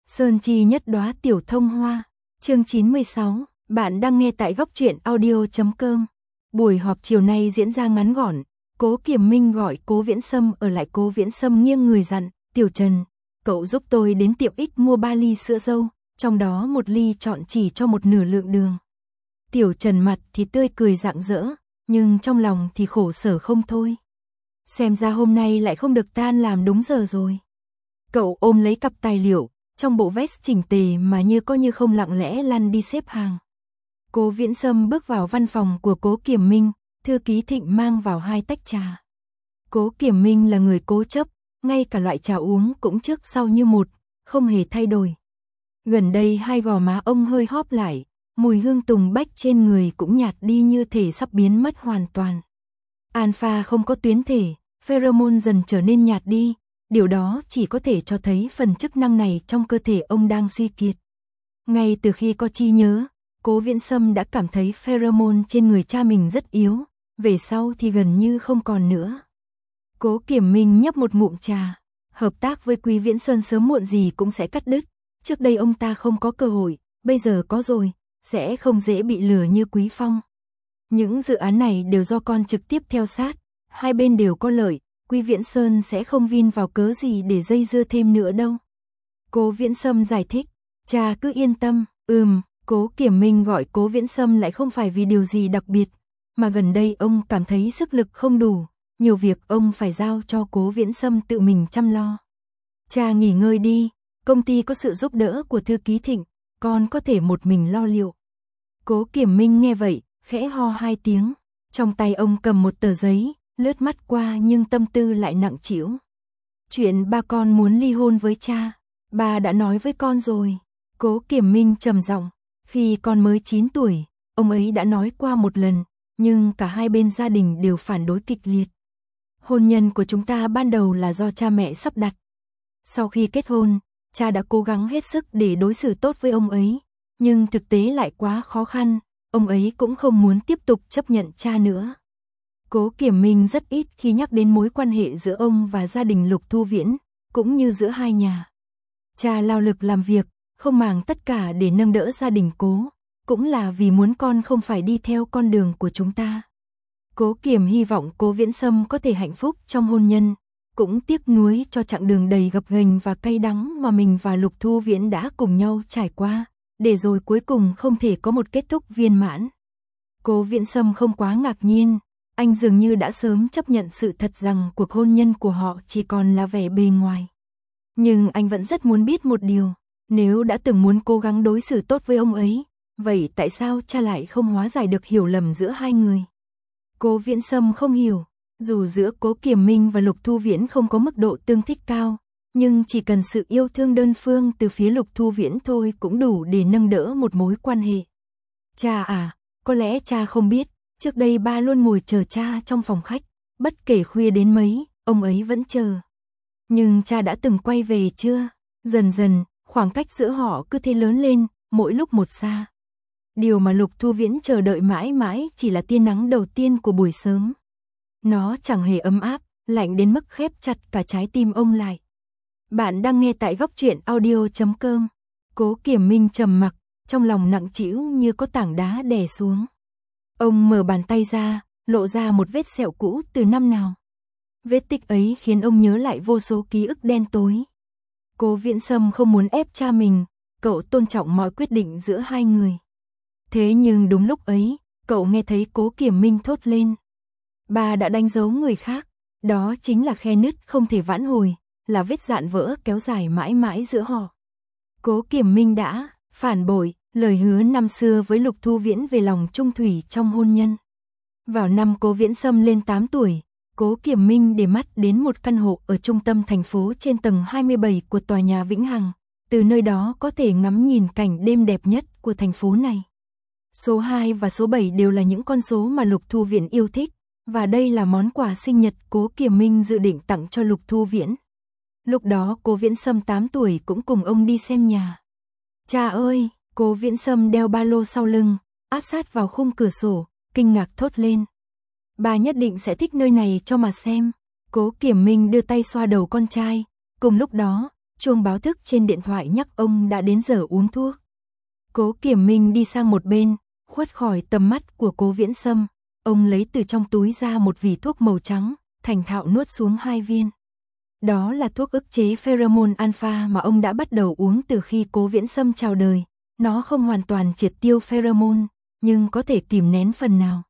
Sơn chi nhất đóa tiểu thông hoa. Chương 96, bạn đang nghe tại góc truyện audio.com. Buổi họp chiều nay diễn ra ngắn gọn, Cố Kiểm Minh gọi Cố Viễn Sâm ở lại. Cố Viễn Sâm nghiêng người dặn, "Tiểu Trần, cậu giúp tôi đến tiệm X mua 3 ly sữa dâu, trong đó 1 ly chọn chỉ cho 1/2 lượng đường." Tiểu Trần mặt thì tươi cười rạng rỡ, nhưng trong lòng thì khổ sở không thôi. Xem ra hôm nay lại không được tan làm đúng giờ rồi. Cậu ôm lấy cặp tài liệu, trong bộ vest chỉnh tề mà như có như không lặng lẽ lăn đi xếp hàng. Cố Viễn Sâm bước vào văn phòng của Cố Kiểm Minh, thư ký Thịnh mang vào 2 tách trà. Cố Kiểm Minh là người cố chấp, ngay cả loại trà uống cũng trước sau như một, không hề thay đổi. Gần đây 2 gò má ông hơi hóp lại, mùi hương tùng bách trên người cũng nhạt đi như thể sắp biến mất hoàn toàn. Alpha không có tuyến thể, pheromone dần trở nên nhạt đi, điều đó chỉ có thể cho thấy phần chức năng này trong cơ thể ông đang suy kiệt. Ngay từ khi có trí nhớ, Cố Viễn Sâm đã cảm thấy pheromone trên người cha mình rất yếu, về sau thì gần như không còn nữa. Cố Kiểm Minh nhấp một ngụm trà, hợp tác với Quý Viễn Sơn sớm muộn gì cũng sẽ cắt đứt, trước đây ông ta không có cơ hội, bây giờ có rồi, sẽ không dễ bị lừa như Quý Phong. Những dự án này đều do con trực tiếp theo sát, hai bên đều có lợi, Quý Viễn Sơn sẽ không vin vào cớ gì để dây dưa thêm nữa đâu. Cố Viễn Sâm giải thích, cha cứ yên tâm, Cố Kiểm Minh gọi Cố Viễn Sâm lại không phải vì điều gì đặc biệt, mà gần đây ông cảm thấy sức lực không đủ, nhiều việc ông phải giao cho Cố Viễn Sâm tự mình chăm lo. Cha nghỉ ngơi đi, công ty có sự giúp đỡ của thư ký Thịnh, con có thể một mình lo liệu. Cố Kiểm Minh nghe vậy, khẽ ho 2 tiếng, trong tay ông cầm một tờ giấy, lướt mắt qua nhưng tâm tư lại nặng trĩu. Chuyện ba con muốn ly hôn với cha, ba đã nói với con rồi. Cố Kiểm Minh trầm giọng, khi con mới 9 tuổi, ông ấy đã nói qua một lần, nhưng cả hai bên gia đình đều phản đối kịch liệt. Hôn nhân của chúng ta ban đầu là do cha mẹ sắp đặt. Sau khi kết hôn, cha đã cố gắng hết sức để đối xử tốt với ông ấy, nhưng thực tế lại quá khó khăn, ông ấy cũng không muốn tiếp tục chấp nhận cha nữa. Cố Kiểm Minh rất ít khi nhắc đến mối quan hệ giữa ông và gia đình Lục Thu Viễn, cũng như giữa hai nhà. Cha lao lực làm việc, không màng tất cả để nâng đỡ gia đình Cố, cũng là vì muốn con không phải đi theo con đường của chúng ta. Cố Kiểm hy vọng Cố Viễn Sâm có thể hạnh phúc trong hôn nhân, cũng tiếc nuối cho chặng đường đầy gập ghềnh và cay đắng mà mình và Lục Thu Viễn đã cùng nhau trải qua, để rồi cuối cùng không thể có một kết thúc viên mãn. Cố Viễn Sâm không quá ngạc nhiên, anh dường như đã sớm chấp nhận sự thật rằng cuộc hôn nhân của họ chỉ còn là vẻ bề ngoài. Nhưng anh vẫn rất muốn biết một điều, nếu đã từng muốn cố gắng đối xử tốt với ông ấy, vậy tại sao cha lại không hóa giải được hiểu lầm giữa hai người? Cố Viễn Sâm không hiểu, dù giữa Cố Kiểm Minh và Lục Thu Viễn không có mức độ tương thích cao, nhưng chỉ cần sự yêu thương đơn phương từ phía Lục Thu Viễn thôi cũng đủ để nâng đỡ một mối quan hệ. Cha à, có lẽ cha không biết, trước đây ba luôn ngồi chờ cha trong phòng khách, bất kể khuya đến mấy, ông ấy vẫn chờ. Nhưng cha đã từng quay về chưa? Dần dần, khoảng cách giữa họ cứ thế lớn lên, mỗi lúc một xa. Điều mà Lục Thu Viễn chờ đợi mãi mãi chỉ là tia nắng đầu tiên của buổi sớm. Nó chẳng hề ấm áp, lạnh đến mức khép chặt cả trái tim ông lại. Bạn đang nghe tại góc truyện audio.com. Cố Kiểm Minh trầm mặc, trong lòng nặng trĩu như có tảng đá đè xuống. Ông mở bàn tay ra, lộ ra một vết sẹo cũ từ năm nào. Vết tích ấy khiến ông nhớ lại vô số ký ức đen tối. Cố Viễn Sâm không muốn ép cha mình, cậu tôn trọng mọi quyết định giữa hai người. Thế nhưng đúng lúc ấy, cậu nghe thấy Cố Kiểm Minh thốt lên. Ba đã đánh dấu người khác, đó chính là khe nứt không thể vãn hồi, là vết dạn vỡ kéo dài mãi mãi giữa họ. Cố Kiểm Minh đã phản bội lời hứa năm xưa với Lục Thu Viễn về lòng trung thủy trong hôn nhân. Vào năm Cố Viễn Sâm lên 8 tuổi, Cố Kiểm Minh để mắt đến một căn hộ ở trung tâm thành phố trên tầng 27 của tòa nhà Vĩnh Hằng, từ nơi đó có thể ngắm nhìn cảnh đêm đẹp nhất của thành phố này. Số 2 và số 7 đều là những con số mà Lục Thu Viễn yêu thích, và đây là món quà sinh nhật Cố Kiểm Minh dự định tặng cho Lục Thu Viễn. Lúc đó Cố Viễn Sâm 8 tuổi cũng cùng ông đi xem nhà. Cha ơi! Cố Viễn Sâm đeo ba lô sau lưng, áp sát vào khung cửa sổ, kinh ngạc thốt lên. Bà nhất định sẽ thích nơi này cho mà xem. Cố Kiểm Minh đưa tay xoa đầu con trai, cùng lúc đó, chuông báo thức trên điện thoại nhắc ông đã đến giờ uống thuốc. Cố Kiểm Minh đi sang một bên, khuất khỏi tầm mắt của Cố Viễn Sâm, ông lấy từ trong túi ra một vỉ thuốc màu trắng, thành thạo nuốt xuống 2 viên. Đó là thuốc ức chế pheromone alpha mà ông đã bắt đầu uống từ khi Cố Viễn Sâm chào đời. Nó không hoàn toàn triệt tiêu pheromone, nhưng có thể kìm nén phần nào.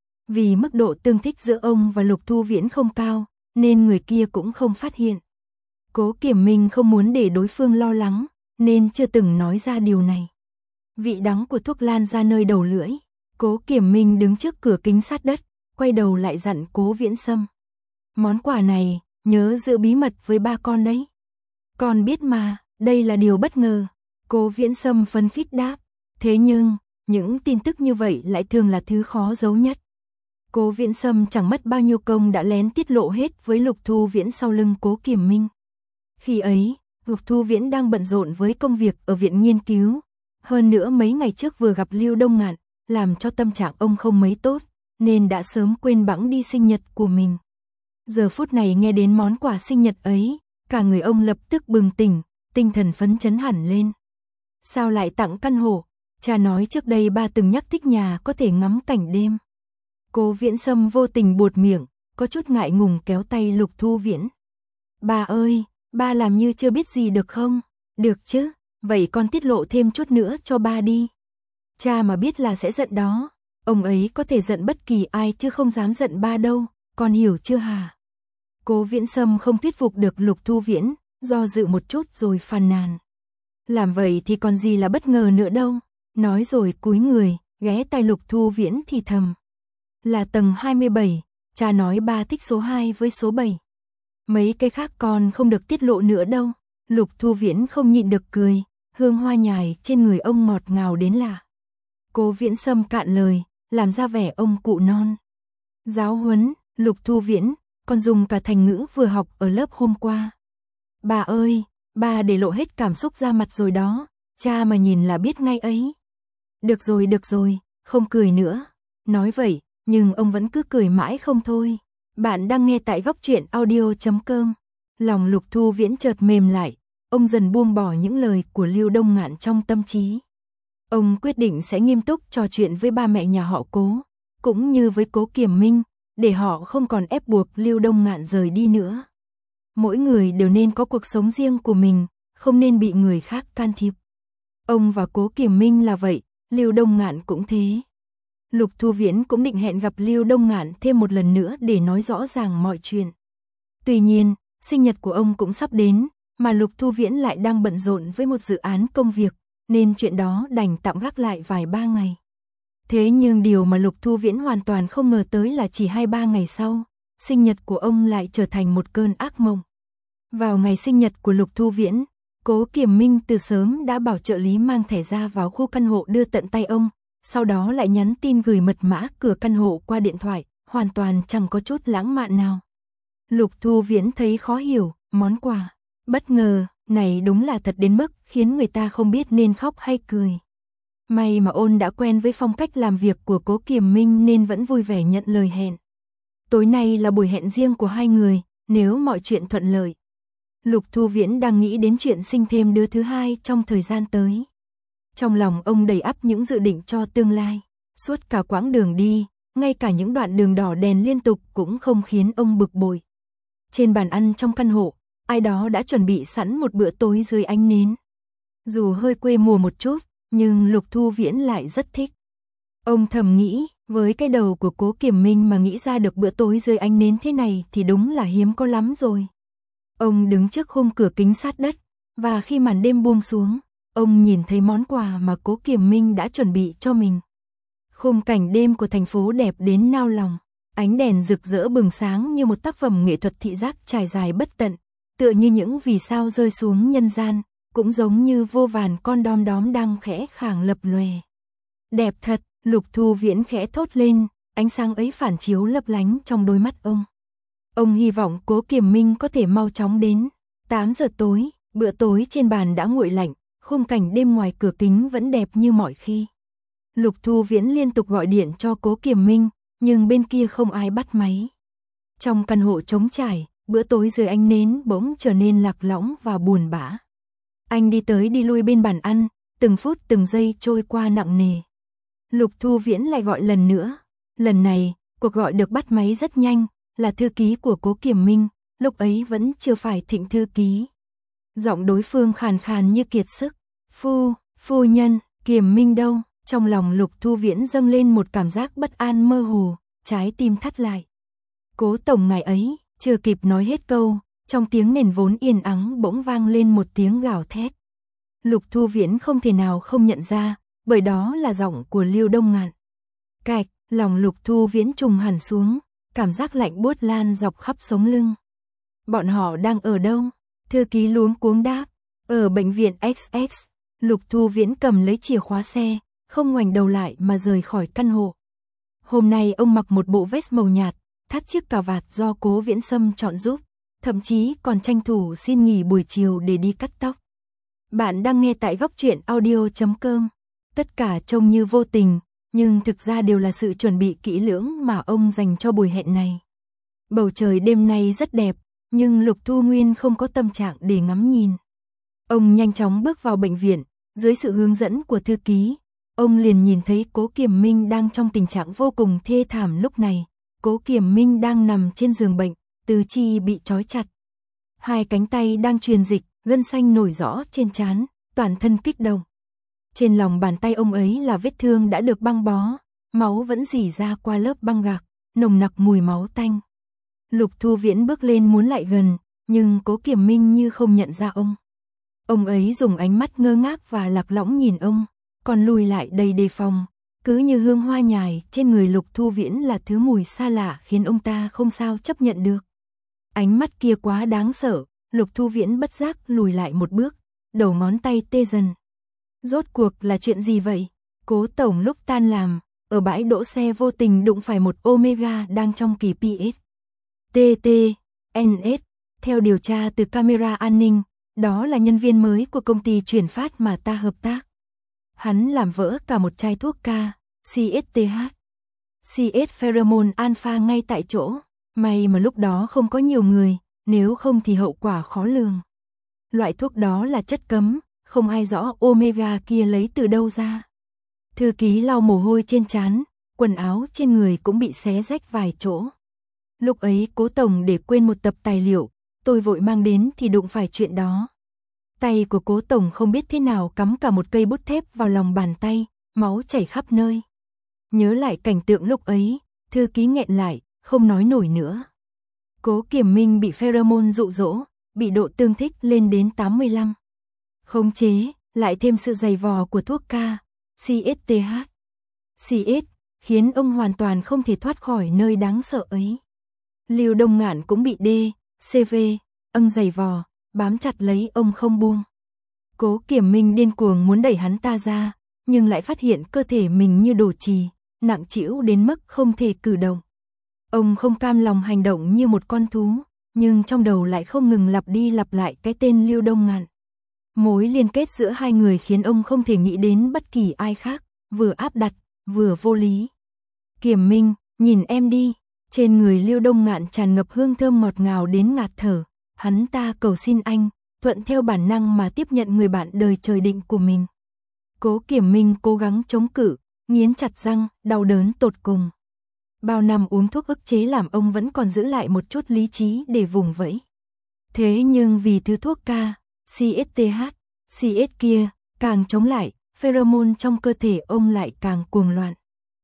Vì mức độ tương thích giữa ông và Lục Thu Viễn không cao, nên người kia cũng không phát hiện. Cố Kiểm Minh không muốn để đối phương lo lắng, nên chưa từng nói ra điều này. Vị đắng của thuốc lan ra nơi đầu lưỡi. Cố Kiểm Minh đứng trước cửa kính sát đất, quay đầu lại dặn Cố Viễn Sâm. Món quà này, nhớ giữ bí mật với ba con đấy. Con biết mà, đây là điều bất ngờ. Cố Viễn Sâm phấn khích đáp. Thế nhưng, những tin tức như vậy lại thường là thứ khó giấu nhất. Cố Viễn Sâm chẳng mất bao nhiêu công đã lén tiết lộ hết với Lục Thu Viễn sau lưng Cố Kiểm Minh. Khi ấy, Lục Thu Viễn đang bận rộn với công việc ở viện nghiên cứu. Hơn nữa mấy ngày trước vừa gặp Lưu Đông Ngạn, làm cho tâm trạng ông không mấy tốt, nên đã sớm quên bẵng đi sinh nhật của mình. Giờ phút này nghe đến món quà sinh nhật ấy, cả người ông lập tức bừng tỉnh, tinh thần phấn chấn hẳn lên. Sao lại tặng căn hộ? Cha nói trước đây ba từng nhắc thích nhà có thể ngắm cảnh đêm. Cố Viễn Sâm vô tình buột miệng, có chút ngại ngùng kéo tay Lục Thu Viễn. Ba ơi, ba làm như chưa biết gì được không? Được chứ, vậy con tiết lộ thêm chút nữa cho ba đi. Cha mà biết là sẽ giận đó. Ông ấy có thể giận bất kỳ ai chứ không dám giận ba đâu, con hiểu chưa hả? Cố Viễn Sâm không thuyết phục được Lục Thu Viễn, do dự một chút rồi phàn nàn. Làm vậy thì còn gì là bất ngờ nữa đâu. Nói rồi cúi người, ghé tai Lục Thu Viễn thì thầm. Là tầng 27, cha nói ba thích số 2 với số 7. Mấy cái khác con không được tiết lộ nữa đâu. Lục Thu Viễn không nhịn được cười, hương hoa nhài trên người ông ngọt ngào đến lạ. Cố Viễn Sâm cạn lời, làm ra vẻ ông cụ non. Giáo huấn, Lục Thu Viễn, con dùng cả thành ngữ vừa học ở lớp hôm qua. Bà ơi, ba để lộ hết cảm xúc ra mặt rồi đó, cha mà nhìn là biết ngay ấy. Được rồi, không cười nữa. Nói vậy, nhưng ông vẫn cứ cười mãi không thôi. Bạn đang nghe tại Góc Truyện Audio.com. Lòng Lục Thu Viễn chợt mềm lại, ông dần buông bỏ những lời của Lưu Đông Ngạn trong tâm trí. Ông quyết định sẽ nghiêm túc trò chuyện với ba mẹ nhà họ Cố, cũng như với Cố Kiểm Minh, để họ không còn ép buộc Lưu Đông Ngạn rời đi nữa. Mỗi người đều nên có cuộc sống riêng của mình, không nên bị người khác can thiệp. Ông và Cố Kiểm Minh là vậy, Lưu Đông Ngạn cũng thế. Lục Thu Viễn cũng định hẹn gặp Lưu Đông Ngạn thêm một lần nữa để nói rõ ràng mọi chuyện. Tuy nhiên, sinh nhật của ông cũng sắp đến, mà Lục Thu Viễn lại đang bận rộn với một dự án công việc, nên chuyện đó đành tạm gác lại vài ba ngày. Thế nhưng điều mà Lục Thu Viễn hoàn toàn không ngờ tới là chỉ 2-3 ngày sau, sinh nhật của ông lại trở thành một cơn ác mộng. Vào ngày sinh nhật của Lục Thu Viễn, Cố Kiểm Minh từ sớm đã bảo trợ lý mang thẻ ra vào khu căn hộ đưa tận tay ông, sau đó lại nhắn tin gửi mật mã cửa căn hộ qua điện thoại, hoàn toàn chẳng có chút lãng mạn nào. Lục Thu Viễn thấy khó hiểu, món quà bất ngờ này đúng là thật đến mức khiến người ta không biết nên khóc hay cười. May mà Ôn đã quen với phong cách làm việc của Cố Kiểm Minh nên vẫn vui vẻ nhận lời hẹn. Tối nay là buổi hẹn riêng của hai người, nếu mọi chuyện thuận lợi. Lục Thu Viễn đang nghĩ đến chuyện sinh thêm đứa thứ hai trong thời gian tới. Trong lòng ông đầy ắp những dự định cho tương lai. Suốt cả quãng đường đi, ngay cả những đoạn đường đỏ đèn liên tục cũng không khiến ông bực bội. Trên bàn ăn trong căn hộ, ai đó đã chuẩn bị sẵn một bữa tối dưới ánh nến. Dù hơi quê mùa một chút, nhưng Lục Thu Viễn lại rất thích. Ông thầm nghĩ, với cái đầu của Cố Kiểm Minh mà nghĩ ra được bữa tối dưới ánh nến thế này thì đúng là hiếm có lắm rồi. Ông đứng trước khung cửa kính sát đất, và khi màn đêm buông xuống, ông nhìn thấy món quà mà Cố Kiểm Minh đã chuẩn bị cho mình. Khung cảnh đêm của thành phố đẹp đến nao lòng, ánh đèn rực rỡ bừng sáng như một tác phẩm nghệ thuật thị giác trải dài bất tận, tựa như những vì sao rơi xuống nhân gian, cũng giống như vô vàn con đom đóm đang khẽ khàng lập lòe. Đẹp thật, Lục Thu Viễn khẽ thốt lên, ánh sáng ấy phản chiếu lấp lánh trong đôi mắt ông. Ông hy vọng Cố Kiểm Minh có thể mau chóng đến. 8 giờ tối, bữa tối trên bàn đã nguội lạnh, khung cảnh đêm ngoài cửa kính vẫn đẹp như mọi khi. Lục Thu Viễn liên tục gọi điện cho Cố Kiểm Minh, nhưng bên kia không ai bắt máy. Trong căn hộ trống trải, bữa tối dưới ánh nến bỗng trở nên lạc lõng và buồn bã. Anh đi tới đi lui bên bàn ăn, từng phút từng giây trôi qua nặng nề. Lục Thu Viễn lại gọi lần nữa. Lần này, cuộc gọi được bắt máy rất nhanh, là thư ký của Cố Kiểm Minh, lúc ấy vẫn chưa phải Thịnh thư ký. Giọng đối phương khàn khàn như kiệt sức. Phu nhân, Kiểm Minh đâu? Trong lòng Lục Thu Viễn dâng lên một cảm giác bất an mơ hồ, trái tim thắt lại. Cố tổng ngài ấy, chưa kịp nói hết câu, trong tiếng nền vốn yên ắng bỗng vang lên một tiếng gào thét. Lục Thu Viễn không thể nào không nhận ra, bởi đó là giọng của Lưu Đông Ngạn. Cạch, lòng Lục Thu Viễn trùng hẳn xuống, cảm giác lạnh buốt lan dọc khắp sống lưng. Bọn họ đang ở đâu? Thư ký luống cuống đáp, ở bệnh viện XX. Lục Thu Viễn cầm lấy chìa khóa xe, không ngoảnh đầu lại mà rời khỏi căn hộ. Hôm nay ông mặc một bộ vest màu nhạt, thắt chiếc cà vạt do Cố Viễn Sâm chọn giúp, thậm chí còn tranh thủ xin nghỉ buổi chiều để đi cắt tóc. Bạn đang nghe tại góc truyện audio.com. Tất cả trông như vô tình, nhưng thực ra đều là sự chuẩn bị kỹ lưỡng mà ông dành cho buổi hẹn này. Bầu trời đêm nay rất đẹp, nhưng Lục Thu Nguyên không có tâm trạng để ngắm nhìn. Ông nhanh chóng bước vào bệnh viện, dưới sự hướng dẫn của thư ký, ông liền nhìn thấy Cố Kiểm Minh đang trong tình trạng vô cùng thê thảm lúc này. Cố Kiểm Minh đang nằm trên giường bệnh, tứ chi bị trói chặt. Hai cánh tay đang truyền dịch, gân xanh nổi rõ trên trán, toàn thân kích động. Trên lòng bàn tay ông ấy là vết thương đã được băng bó, máu vẫn rỉ ra qua lớp băng gạc, nồng nặc mùi máu tanh. Lục Thu Viễn bước lên muốn lại gần, nhưng Cố Kiểm Minh như không nhận ra ông. Ông ấy dùng ánh mắt ngơ ngác và lạc lõng nhìn ông, còn lùi lại đầy đề phòng, cứ như hương hoa nhài trên người Lục Thu Viễn là thứ mùi xa lạ khiến ông ta không sao chấp nhận được. Ánh mắt kia quá đáng sợ, Lục Thu Viễn bất giác lùi lại một bước, đầu ngón tay tê dần. Rốt cuộc là chuyện gì vậy? Cố tổng lúc tan làm, ở bãi đỗ xe vô tình đụng phải một Omega đang trong kỳ PS. TTNS, theo điều tra từ camera an ninh, đó là nhân viên mới của công ty chuyển phát mà ta hợp tác. Hắn làm vỡ cả một chai thuốc K, CSTH, CS pheromone alpha ngay tại chỗ. May mà lúc đó không có nhiều người, nếu không thì hậu quả khó lường. Loại thuốc đó là chất cấm, không ai rõ Omega kia lấy từ đâu ra. Thư ký lau mồ hôi trên trán, quần áo trên người cũng bị xé rách vài chỗ. Lúc ấy Cố tổng để quên một tập tài liệu, tôi vội mang đến thì đụng phải chuyện đó. Tay của Cố tổng không biết thế nào cắm cả một cây bút thép vào lòng bàn tay, máu chảy khắp nơi. Nhớ lại cảnh tượng lúc ấy, thư ký nghẹn lại, không nói nổi nữa. Cố Kiểm Minh bị pheromone dụ dỗ, bị độ tương thích lên đến 85. Khống chế, lại thêm sự dày vò của thuốc K, CSTH, CS, khiến ông hoàn toàn không thể thoát khỏi nơi đáng sợ ấy. Lưu Đông Ngạn cũng bị CV, dày vò, bám chặt lấy ông không buông. Cố Kiểm Minh điên cuồng muốn đẩy hắn ta ra, nhưng lại phát hiện cơ thể mình như đổ chì, nặng trĩu đến mức không thể cử động. Ông không cam lòng hành động như một con thú, nhưng trong đầu lại không ngừng lặp đi lặp lại cái tên Lưu Đông Ngạn. Mối liên kết giữa hai người khiến ông không thể nghĩ đến bất kỳ ai khác, vừa áp đặt, vừa vô lý. Kiểm Minh, nhìn em đi. Trên người Lưu Đông Ngạn tràn ngập hương thơm ngọt ngào đến ngạt thở. Hắn ta cầu xin anh, thuận theo bản năng mà tiếp nhận người bạn đời trời định của mình. Cố Kiểm Minh cố gắng chống cự, nghiến chặt răng, đau đớn tột cùng. Bao năm uống thuốc ức chế làm ông vẫn còn giữ lại một chút lý trí để vùng vẫy. Thế nhưng vì thứ thuốc K, CSTH, CS kia, càng chống lại, pheromone trong cơ thể ông lại càng cuồng loạn.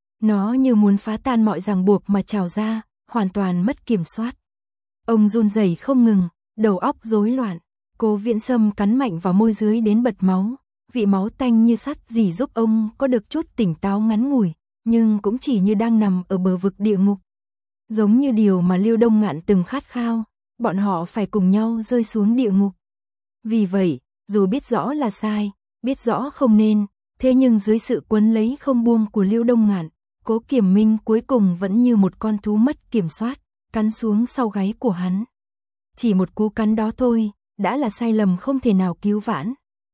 Nó như muốn phá tan mọi ràng buộc mà trào ra, hoàn toàn mất kiểm soát. Ông run rẩy không ngừng, đầu óc rối loạn. Cố Viễn Sâm cắn mạnh vào môi dưới đến bật máu, vị máu tanh như sắt dì giúp ông có được chút tỉnh táo ngắn ngủi, nhưng cũng chỉ như đang nằm ở bờ vực địa ngục. Giống như điều mà Lưu Đông Ngạn từng khát khao, bọn họ phải cùng nhau rơi xuống địa ngục. Vì vậy, dù biết rõ là sai, biết rõ không nên, thế nhưng dưới sự quấn lấy không buông của Lưu Đông Ngạn, Cố Kiểm Minh cuối cùng vẫn như một con thú mất kiểm soát, cắn xuống sau gáy của hắn. Chỉ một cú cắn đó thôi, đã là sai lầm không thể nào cứu vãn.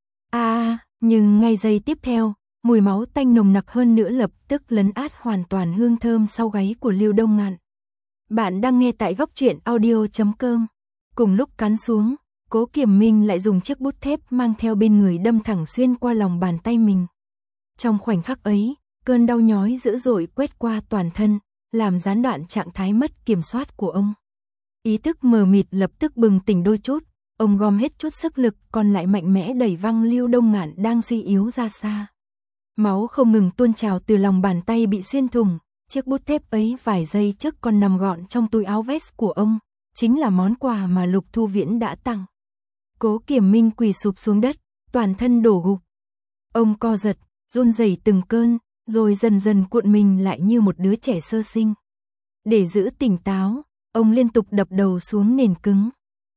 Nhưng ngay giây tiếp theo, mùi máu tanh nồng nặc hơn nữa lập tức lấn át hoàn toàn hương thơm sau gáy của Lưu Đông Ngạn. Bạn đang nghe tại góc truyện audio.com. Cùng lúc cắn xuống, Cố Kiểm Minh lại dùng chiếc bút thép mang theo bên người đâm thẳng xuyên qua lòng bàn tay mình. Trong khoảnh khắc ấy, cơn đau nhói dữ dội quét qua toàn thân, làm gián đoạn trạng thái mất kiểm soát của ông. Ý thức mờ mịt lập tức bừng tỉnh đôi chút, ông gom hết chút sức lực còn lại mạnh mẽ đẩy văng Lưu Đông Ngạn đang suy yếu ra xa. Máu không ngừng tuôn trào từ lòng bàn tay bị xuyên thủng, chiếc bút thép ấy vài giây trước còn nằm gọn trong túi áo vest của ông, chính là món quà mà Lục Thu Viễn đã tặng. Cố Kiểm Minh quỳ sụp xuống đất, toàn thân đổ gục. Ông co giật, run rẩy từng cơn, rồi dần dần cuộn mình lại như một đứa trẻ sơ sinh. Để giữ tỉnh táo, ông liên tục đập đầu xuống nền cứng.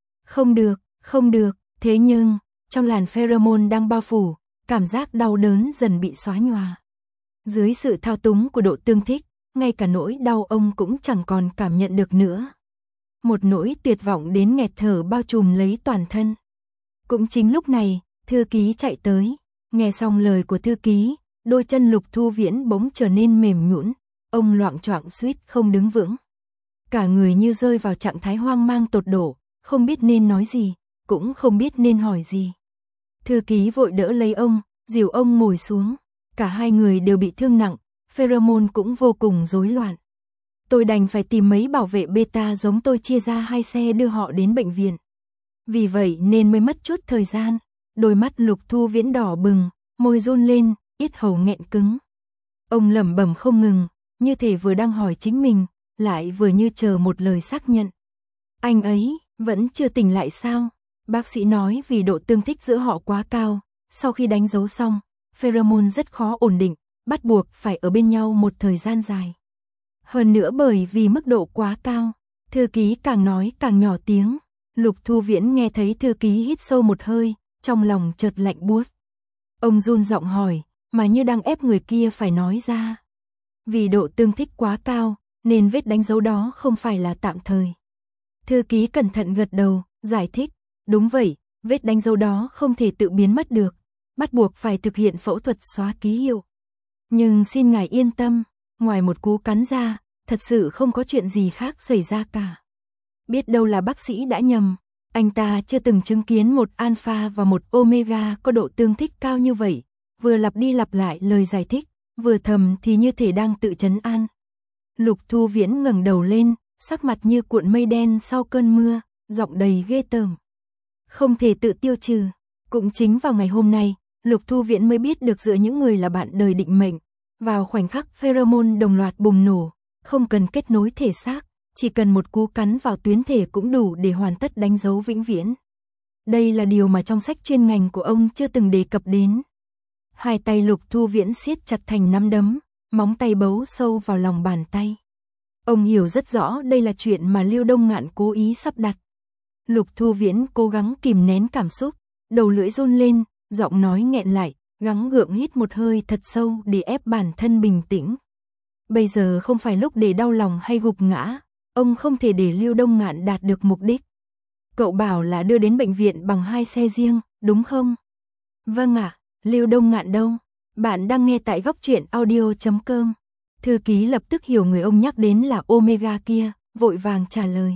Không được, thế nhưng, trong làn pheromone đang bao phủ, cảm giác đau đớn dần bị xóa nhòa. Dưới sự thao túng của độ tương thích, ngay cả nỗi đau ông cũng chẳng còn cảm nhận được nữa. Một nỗi tuyệt vọng đến nghẹt thở bao trùm lấy toàn thân. Cũng chính lúc này, thư ký chạy tới, nghe xong lời của thư ký, đôi chân Lục Thu Viễn bỗng trở nên mềm nhũn, ông loạng choạng suýt không đứng vững. Cả người như rơi vào trạng thái hoang mang tột độ, không biết nên nói gì, cũng không biết nên hỏi gì. Thư ký vội đỡ lấy ông, dìu ông ngồi xuống, cả hai người đều bị thương nặng, pheromone cũng vô cùng rối loạn. Tôi đành phải tìm mấy bảo vệ beta giống tôi chia ra 2 xe đưa họ đến bệnh viện. Vì vậy nên mới mất chút thời gian, đôi mắt Lục Thu Viễn đỏ bừng, môi run lên, yết hầu nghẹn cứng. Ông lẩm bẩm không ngừng, như thể vừa đang hỏi chính mình, lại vừa như chờ một lời xác nhận. Anh ấy, vẫn chưa tỉnh lại sao? Bác sĩ nói vì độ tương thích giữa họ quá cao, sau khi đánh dấu xong, pheromone rất khó ổn định, bắt buộc phải ở bên nhau một thời gian dài. Hơn nữa bởi vì mức độ quá cao, thư ký càng nói càng nhỏ tiếng. Lục Thu Viễn nghe thấy thư ký hít sâu một hơi, trong lòng chợt lạnh buốt. Ông run giọng hỏi, mà như đang ép người kia phải nói ra. Vì độ tương thích quá cao, nên vết đánh dấu đó không phải là tạm thời. Thư ký cẩn thận gật đầu, giải thích, đúng vậy, vết đánh dấu đó không thể tự biến mất được, bắt buộc phải thực hiện phẫu thuật xóa ký hiệu. Nhưng xin ngài yên tâm, ngoài một cú cắn ra, thật sự không có chuyện gì khác xảy ra cả. Biết đâu là bác sĩ đã nhầm, anh ta chưa từng chứng kiến một alpha và một omega có độ tương thích cao như vậy, vừa lặp đi lặp lại lời giải thích, vừa thầm thì như thể đang tự trấn an. Lục Thu Viễn ngẩng đầu lên, sắc mặt như cuộn mây đen sau cơn mưa, giọng đầy ghê tởm. Không thể tự tiêu trừ. Cũng chính vào ngày hôm nay, Lục Thu Viễn mới biết được giữa những người là bạn đời định mệnh. Vào khoảnh khắc pheromone đồng loạt bùng nổ, không cần kết nối thể xác, chỉ cần một cú cắn vào tuyến thể cũng đủ để hoàn tất đánh dấu vĩnh viễn. Đây là điều mà trong sách chuyên ngành của ông chưa từng đề cập đến. Hai tay Lục Thu Viễn siết chặt thành nắm đấm, móng tay bấu sâu vào lòng bàn tay. Ông hiểu rất rõ đây là chuyện mà Lưu Đông Ngạn cố ý sắp đặt. Lục Thu Viễn cố gắng kìm nén cảm xúc, đầu lưỡi run lên, giọng nói nghẹn lại, gắng gượng hít một hơi thật sâu để ép bản thân bình tĩnh. Bây giờ không phải lúc để đau lòng hay gục ngã, ông không thể để Lưu Đông Ngạn đạt được mục đích. Cậu bảo là đưa đến bệnh viện bằng 2 xe riêng, đúng không? Vâng ạ, Lưu Đông Ngạn đâu? Bạn đang nghe tại Góc Truyện Audio.com. Thư ký lập tức hiểu người ông nhắc đến là Omega kia, vội vàng trả lời.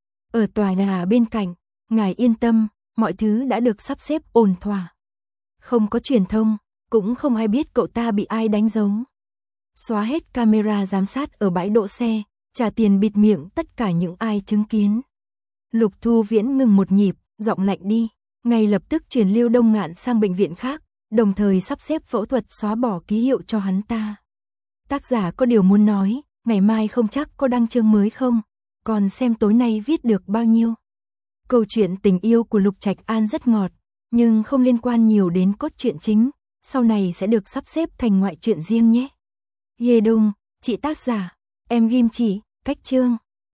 Ở tòa nhà bên cạnh, ngài yên tâm, mọi thứ đã được sắp xếp ổn thỏa. Không có truyền thông, cũng không ai biết cậu ta bị ai đánh dấu. Xóa hết camera giám sát ở bãi đỗ xe, trả tiền bịt miệng tất cả những ai chứng kiến. Lục Thu Viễn ngừng một nhịp, giọng lạnh đi, ngay lập tức chuyển Lưu Đông Ngạn sang bệnh viện khác, đồng thời sắp xếp phẫu thuật xóa bỏ ký hiệu cho hắn ta. Tác giả có điều muốn nói, ngày mai không chắc có đăng chương mới không, còn xem tối nay viết được bao nhiêu. Câu chuyện tình yêu của Lục Trạch An rất ngọt, nhưng không liên quan nhiều đến cốt truyện chính, sau này sẽ được sắp xếp thành ngoại truyện riêng nhé. Yê Đông, chị tác giả, em ghim chỉ, cách chương.